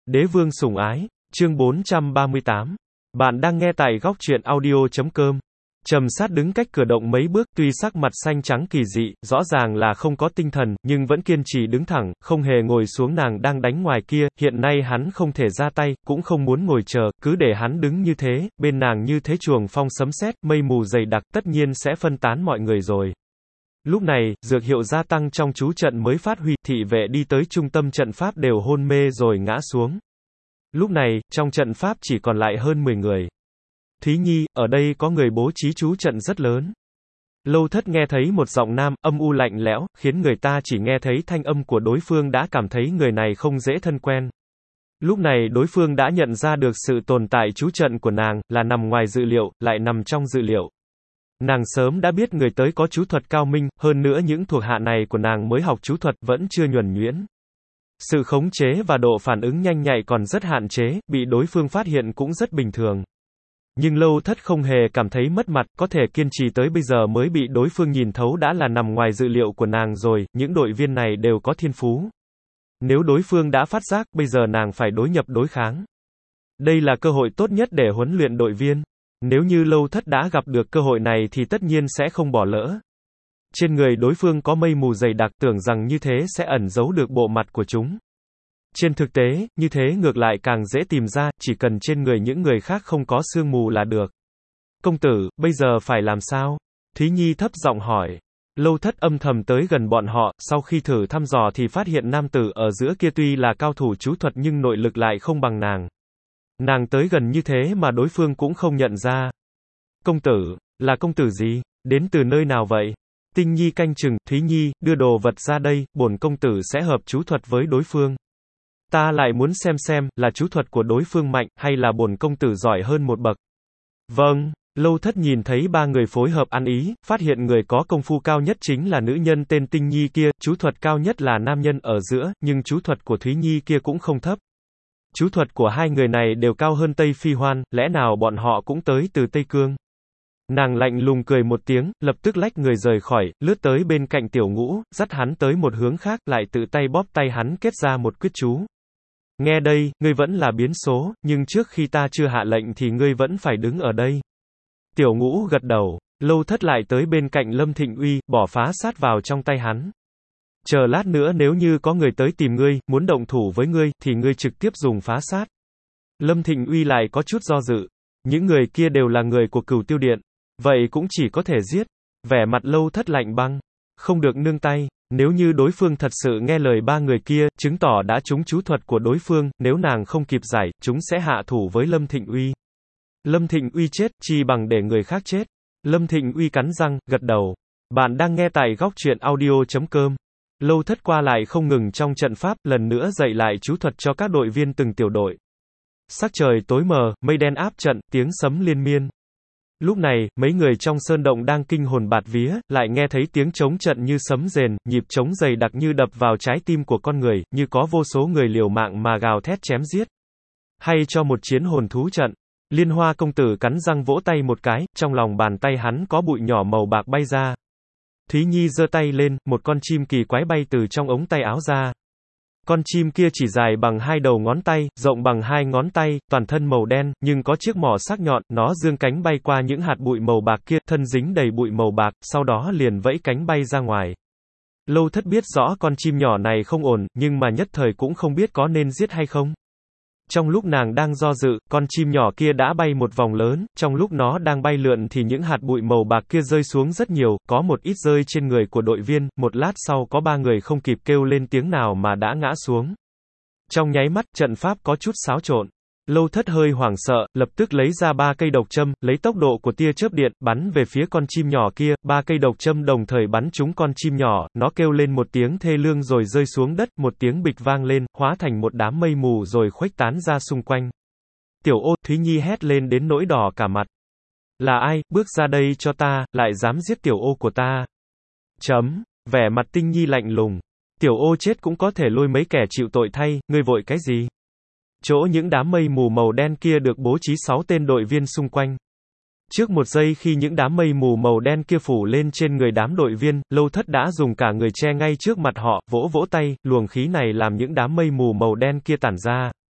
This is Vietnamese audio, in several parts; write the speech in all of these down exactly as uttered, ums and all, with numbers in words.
Đế vương sủng ái, chương bốn trăm ba mươi tám. Bạn đang nghe tại góc truyện audio chấm com. Trầm sát đứng cách cửa động mấy bước, tuy sắc mặt xanh trắng kỳ dị, rõ ràng là không có tinh thần, nhưng vẫn kiên trì đứng thẳng, không hề ngồi xuống nàng đang đánh ngoài kia, hiện nay hắn không thể ra tay, cũng không muốn ngồi chờ, cứ để hắn đứng như thế, bên nàng như thế chuồng phong sấm sét, mây mù dày đặc, tất nhiên sẽ phân tán mọi người rồi. Lúc này, dược hiệu gia tăng trong chú trận mới phát huy, thị vệ đi tới trung tâm trận pháp đều hôn mê rồi ngã xuống. Lúc này, trong trận pháp chỉ còn lại hơn mười người. Thúy Nhi, ở đây có người bố trí chú trận rất lớn. Lâu Thất nghe thấy một giọng nam, âm u lạnh lẽo, khiến người ta chỉ nghe thấy thanh âm của đối phương đã cảm thấy người này không dễ thân quen. Lúc này đối phương đã nhận ra được sự tồn tại chú trận của nàng, là nằm ngoài dự liệu, lại nằm trong dự liệu. Nàng sớm đã biết người tới có chú thuật cao minh, hơn nữa những thuộc hạ này của nàng mới học chú thuật vẫn chưa nhuần nhuyễn. Sự khống chế và độ phản ứng nhanh nhạy còn rất hạn chế, bị đối phương phát hiện cũng rất bình thường. Nhưng Lâu Thất không hề cảm thấy mất mặt, có thể kiên trì tới bây giờ mới bị đối phương nhìn thấu đã là nằm ngoài dự liệu của nàng rồi, những đội viên này đều có thiên phú. Nếu đối phương đã phát giác, bây giờ nàng phải đối nhập đối kháng. Đây là cơ hội tốt nhất để huấn luyện đội viên. Nếu như Lâu Thất đã gặp được cơ hội này thì tất nhiên sẽ không bỏ lỡ. Trên người đối phương có mây mù dày đặc, tưởng rằng như thế sẽ ẩn giấu được bộ mặt của chúng. Trên thực tế, như thế ngược lại càng dễ tìm ra, chỉ cần trên người những người khác không có sương mù là được. Công tử, bây giờ phải làm sao? Thúy Nhi thấp giọng hỏi. Lâu Thất âm thầm tới gần bọn họ, sau khi thử thăm dò thì phát hiện nam tử ở giữa kia tuy là cao thủ chú thuật nhưng nội lực lại không bằng nàng. Nàng tới gần như thế mà đối phương cũng không nhận ra. Công tử, là công tử gì? Đến từ nơi nào vậy? Tinh Nhi canh chừng, Thúy Nhi, đưa đồ vật ra đây, bổn công tử sẽ hợp chú thuật với đối phương. Ta lại muốn xem xem, là chú thuật của đối phương mạnh, hay là bổn công tử giỏi hơn một bậc. Vâng, Lâu Thất nhìn thấy ba người phối hợp ăn ý, phát hiện người có công phu cao nhất chính là nữ nhân tên Tinh Nhi kia, chú thuật cao nhất là nam nhân ở giữa, nhưng chú thuật của Thúy Nhi kia cũng không thấp. Chú thuật của hai người này đều cao hơn Tây Phi Hoan, lẽ nào bọn họ cũng tới từ Tây Cương? Nàng lạnh lùng cười một tiếng, lập tức lách người rời khỏi, lướt tới bên cạnh Tiểu Ngũ, dắt hắn tới một hướng khác, lại tự tay bóp tay hắn kết ra một quyết chú. Nghe đây, ngươi vẫn là biến số, nhưng trước khi ta chưa hạ lệnh thì ngươi vẫn phải đứng ở đây. Tiểu Ngũ gật đầu, Lâu Thất lại tới bên cạnh Lâm Thịnh Uy, bỏ phá sát vào trong tay hắn. Chờ lát nữa nếu như có người tới tìm ngươi, muốn động thủ với ngươi, thì ngươi trực tiếp dùng phá sát. Lâm Thịnh Uy lại có chút do dự. Những người kia đều là người của Cửu Tiêu Điện. Vậy cũng chỉ có thể giết. Vẻ mặt Lâu Thất lạnh băng. Không được nương tay. Nếu như đối phương thật sự nghe lời ba người kia, chứng tỏ đã trúng chú thuật của đối phương, nếu nàng không kịp giải, chúng sẽ hạ thủ với Lâm Thịnh Uy. Lâm Thịnh Uy chết, chi bằng để người khác chết. Lâm Thịnh Uy cắn răng, gật đầu. Bạn đang nghe tại góc truyện audio chấm com. Lâu Thất qua lại không ngừng trong trận pháp, lần nữa dạy lại chú thuật cho các đội viên từng tiểu đội. Sắc trời tối mờ, mây đen áp trận, tiếng sấm liên miên. Lúc này, mấy người trong sơn động đang kinh hồn bạt vía, lại nghe thấy tiếng trống trận như sấm rền, nhịp trống dày đặc như đập vào trái tim của con người, như có vô số người liều mạng mà gào thét chém giết. Hay cho một chiến hồn thú trận. Liên Hoa công tử cắn răng vỗ tay một cái, trong lòng bàn tay hắn có bụi nhỏ màu bạc bay ra. Thúy Nhi giơ tay lên, một con chim kỳ quái bay từ trong ống tay áo ra. Con chim kia chỉ dài bằng hai đầu ngón tay, rộng bằng hai ngón tay, toàn thân màu đen, nhưng có chiếc mỏ sắc nhọn, nó dương cánh bay qua những hạt bụi màu bạc kia, thân dính đầy bụi màu bạc, sau đó liền vẫy cánh bay ra ngoài. Lâu Thất biết rõ con chim nhỏ này không ổn, nhưng mà nhất thời cũng không biết có nên giết hay không. Trong lúc nàng đang do dự, con chim nhỏ kia đã bay một vòng lớn, trong lúc nó đang bay lượn thì những hạt bụi màu bạc kia rơi xuống rất nhiều, có một ít rơi trên người của đội viên, một lát sau có ba người không kịp kêu lên tiếng nào mà đã ngã xuống. Trong nháy mắt, trận pháp có chút xáo trộn. Lâu Thất hơi hoảng sợ, lập tức lấy ra ba cây độc châm, lấy tốc độ của tia chớp điện, bắn về phía con chim nhỏ kia, ba cây độc châm đồng thời bắn trúng con chim nhỏ, nó kêu lên một tiếng thê lương rồi rơi xuống đất, một tiếng bịch vang lên, hóa thành một đám mây mù rồi khuếch tán ra xung quanh. Tiểu Ô, Thúy Nhi hét lên đến nỗi đỏ cả mặt. Là ai, bước ra đây cho ta, lại dám giết Tiểu Ô của ta. Chấm, vẻ mặt Tinh Nhi lạnh lùng. Tiểu Ô chết cũng có thể lôi mấy kẻ chịu tội thay, ngươi vội cái gì? Chỗ những đám mây mù màu đen kia được bố trí sáu tên đội viên xung quanh. Trước một giây khi những đám mây mù màu đen kia phủ lên trên người đám đội viên, Lâu Thất đã dùng cả người che ngay trước mặt họ, vỗ vỗ tay, luồng khí này làm những đám mây mù màu đen kia tản ra.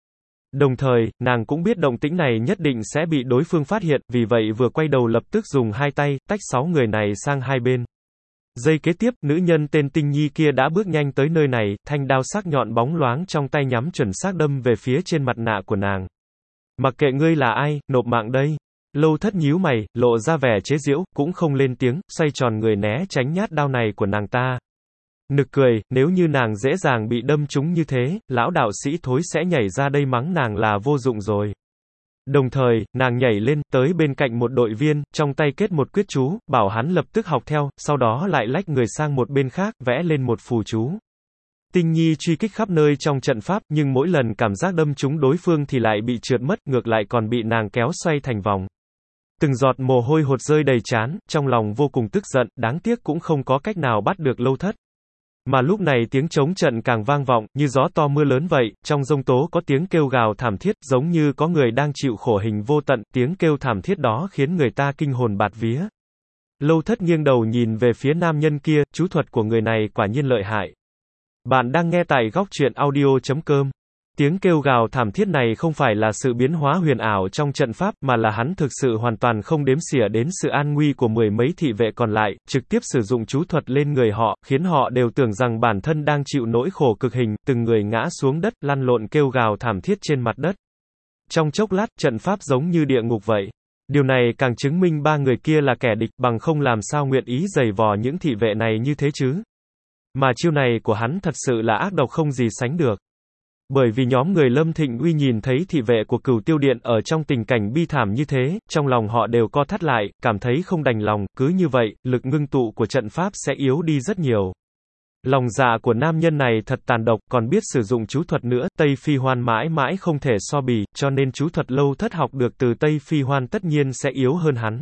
Đồng thời, nàng cũng biết động tĩnh này nhất định sẽ bị đối phương phát hiện, vì vậy vừa quay đầu lập tức dùng hai tay, tách sáu người này sang hai bên. Giây kế tiếp, nữ nhân tên Tinh Nhi kia đã bước nhanh tới nơi này, thanh đao sắc nhọn bóng loáng trong tay nhắm chuẩn xác đâm về phía trên mặt nạ của nàng. Mặc kệ ngươi là ai, nộp mạng đây. Lâu Thất nhíu mày, lộ ra vẻ chế giễu, cũng không lên tiếng, xoay tròn người né tránh nhát đao này của nàng ta. Nực cười, nếu như nàng dễ dàng bị đâm trúng như thế, lão đạo sĩ thối sẽ nhảy ra đây mắng nàng là vô dụng rồi. Đồng thời, nàng nhảy lên, tới bên cạnh một đội viên, trong tay kết một quyết chú, bảo hắn lập tức học theo, sau đó lại lách người sang một bên khác, vẽ lên một phù chú. Tinh Nhi truy kích khắp nơi trong trận pháp, nhưng mỗi lần cảm giác đâm trúng đối phương thì lại bị trượt mất, ngược lại còn bị nàng kéo xoay thành vòng. Từng giọt mồ hôi hột rơi đầy trán, trong lòng vô cùng tức giận, đáng tiếc cũng không có cách nào bắt được Lâu Thất. Mà lúc này tiếng trống trận càng vang vọng, như gió to mưa lớn vậy, trong giông tố có tiếng kêu gào thảm thiết, giống như có người đang chịu khổ hình vô tận, tiếng kêu thảm thiết đó khiến người ta kinh hồn bạt vía. Lâu Thất nghiêng đầu nhìn về phía nam nhân kia, chú thuật của người này quả nhiên lợi hại. Bạn đang nghe tại góc truyện audio chấm com. Tiếng kêu gào thảm thiết này không phải là sự biến hóa huyền ảo trong trận pháp, mà là hắn thực sự hoàn toàn không đếm xỉa đến sự an nguy của mười mấy thị vệ còn lại, trực tiếp sử dụng chú thuật lên người họ, khiến họ đều tưởng rằng bản thân đang chịu nỗi khổ cực hình, từng người ngã xuống đất, lăn lộn kêu gào thảm thiết trên mặt đất. Trong chốc lát, trận pháp giống như địa ngục vậy. Điều này càng chứng minh ba người kia là kẻ địch, bằng không làm sao nguyện ý giày vò những thị vệ này như thế chứ. Mà chiêu này của hắn thật sự là ác độc không gì sánh được. Bởi vì nhóm người Lâm Thịnh Uy nhìn thấy thị vệ của Cửu Tiêu Điện ở trong tình cảnh bi thảm như thế, trong lòng họ đều co thắt lại, cảm thấy không đành lòng, cứ như vậy, lực ngưng tụ của trận pháp sẽ yếu đi rất nhiều. Lòng dạ của nam nhân này thật tàn độc, còn biết sử dụng chú thuật nữa, Tây Phi Hoan mãi mãi không thể so bì, cho nên chú thuật Lâu Thất học được từ Tây Phi Hoan tất nhiên sẽ yếu hơn hắn.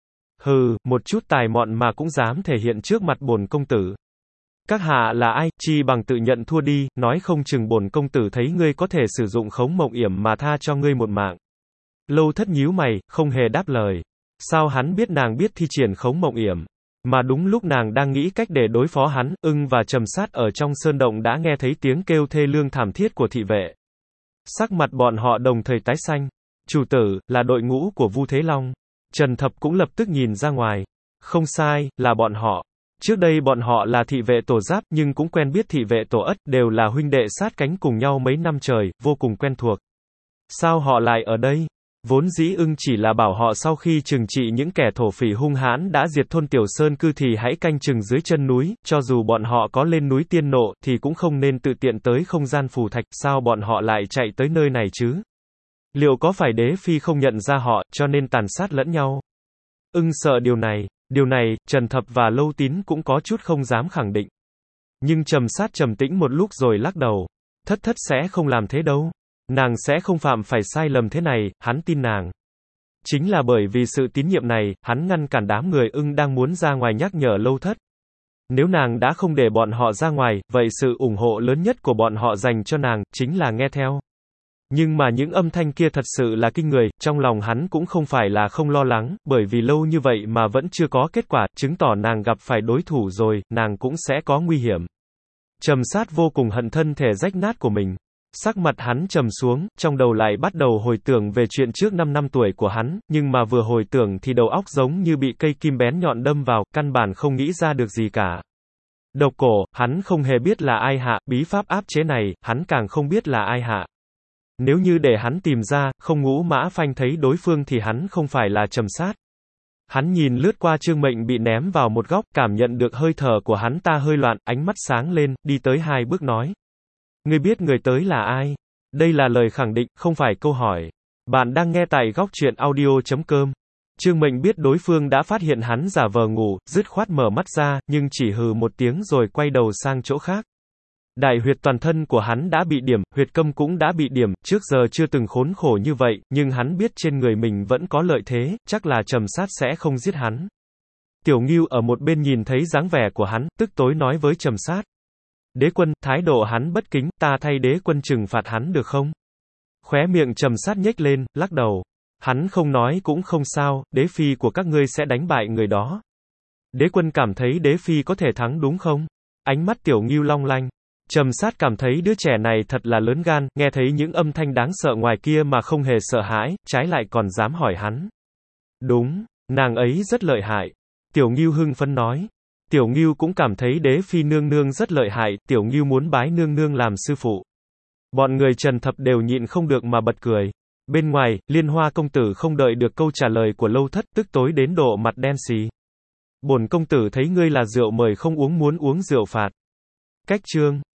Hừ, một chút tài mọn mà cũng dám thể hiện trước mặt bổn công tử. Các hạ là ai, chi bằng tự nhận thua đi, nói không chừng bổn công tử thấy ngươi có thể sử dụng khống mộng yểm mà tha cho ngươi một mạng. Lâu Thất nhíu mày, không hề đáp lời. Sao hắn biết nàng biết thi triển khống mộng yểm? Mà đúng lúc nàng đang nghĩ cách để đối phó hắn, Ưng và Trầm Sát ở trong sơn động đã nghe thấy tiếng kêu thê lương thảm thiết của thị vệ. Sắc mặt bọn họ đồng thời tái xanh. Chủ tử, là đội ngũ của Vu Thế Long. Trần Thập cũng lập tức nhìn ra ngoài. Không sai, là bọn họ. Trước đây bọn họ là thị vệ Tổ Giáp, nhưng cũng quen biết thị vệ Tổ Ất, đều là huynh đệ sát cánh cùng nhau mấy năm trời, vô cùng quen thuộc. Sao họ lại ở đây? Vốn dĩ Ưng chỉ là bảo họ sau khi trừng trị những kẻ thổ phỉ hung hãn đã diệt thôn Tiểu Sơn Cư thì hãy canh chừng dưới chân núi, cho dù bọn họ có lên núi tiên nộ, thì cũng không nên tự tiện tới không gian phù thạch, sao bọn họ lại chạy tới nơi này chứ? Liệu có phải đế phi không nhận ra họ, cho nên tàn sát lẫn nhau? Ưng sợ điều này. Điều này, Trần Thập và Lâu Tín cũng có chút không dám khẳng định. Nhưng Trầm Sát trầm tĩnh một lúc rồi lắc đầu. Thất thất sẽ không làm thế đâu. Nàng sẽ không phạm phải sai lầm thế này, hắn tin nàng. Chính là bởi vì sự tín nhiệm này, hắn ngăn cản đám người Ưng đang muốn ra ngoài nhắc nhở Lâu Thất. Nếu nàng đã không để bọn họ ra ngoài, vậy sự ủng hộ lớn nhất của bọn họ dành cho nàng, chính là nghe theo. Nhưng mà những âm thanh kia thật sự là kinh người, trong lòng hắn cũng không phải là không lo lắng, bởi vì lâu như vậy mà vẫn chưa có kết quả, chứng tỏ nàng gặp phải đối thủ rồi, nàng cũng sẽ có nguy hiểm. Trầm Sát vô cùng hận thân thể rách nát của mình. Sắc mặt hắn trầm xuống, trong đầu lại bắt đầu hồi tưởng về chuyện trước năm năm tuổi của hắn, nhưng mà vừa hồi tưởng thì đầu óc giống như bị cây kim bén nhọn đâm vào, căn bản không nghĩ ra được gì cả. Độc cổ, hắn không hề biết là ai hạ, bí pháp áp chế này, hắn càng không biết là ai hạ. Nếu như để hắn tìm ra, không Ngũ Mã Phanh thấy đối phương thì hắn không phải là Trầm Sát. Hắn nhìn lướt qua Trương Mệnh bị ném vào một góc, cảm nhận được hơi thở của hắn ta hơi loạn, ánh mắt sáng lên, đi tới hai bước nói. Ngươi biết người tới là ai? Đây là lời khẳng định, không phải câu hỏi. Bạn đang nghe tại góc truyện audio chấm com. Trương Mệnh biết đối phương đã phát hiện hắn giả vờ ngủ, dứt khoát mở mắt ra, nhưng chỉ hừ một tiếng rồi quay đầu sang chỗ khác. Đại huyệt toàn thân của hắn đã bị điểm, huyệt câm cũng đã bị điểm, trước giờ chưa từng khốn khổ như vậy, nhưng hắn biết trên người mình vẫn có lợi thế, chắc là Trầm Sát sẽ không giết hắn. Tiểu Ngưu ở một bên nhìn thấy dáng vẻ của hắn, tức tối nói với Trầm Sát. Đế quân, thái độ hắn bất kính, ta thay đế quân trừng phạt hắn được không? Khóe miệng Trầm Sát nhếch lên, lắc đầu. Hắn không nói cũng không sao, đế phi của các ngươi sẽ đánh bại người đó. Đế quân cảm thấy đế phi có thể thắng đúng không? Ánh mắt Tiểu Ngưu long lanh. Trầm Sát cảm thấy đứa trẻ này thật là lớn gan, nghe thấy những âm thanh đáng sợ ngoài kia mà không hề sợ hãi, trái lại còn dám hỏi hắn. Đúng, nàng ấy rất lợi hại. Tiểu Ngưu hưng phấn nói. Tiểu Ngưu cũng cảm thấy Đế Phi nương nương rất lợi hại, Tiểu Ngưu muốn bái nương nương làm sư phụ. Bọn người Trần Thập đều nhịn không được mà bật cười. Bên ngoài, Liên Hoa công tử không đợi được câu trả lời của Lâu Thất, tức tối đến độ mặt đen xì. Bổn công tử thấy ngươi là rượu mời không uống muốn uống rượu phạt. Cách chương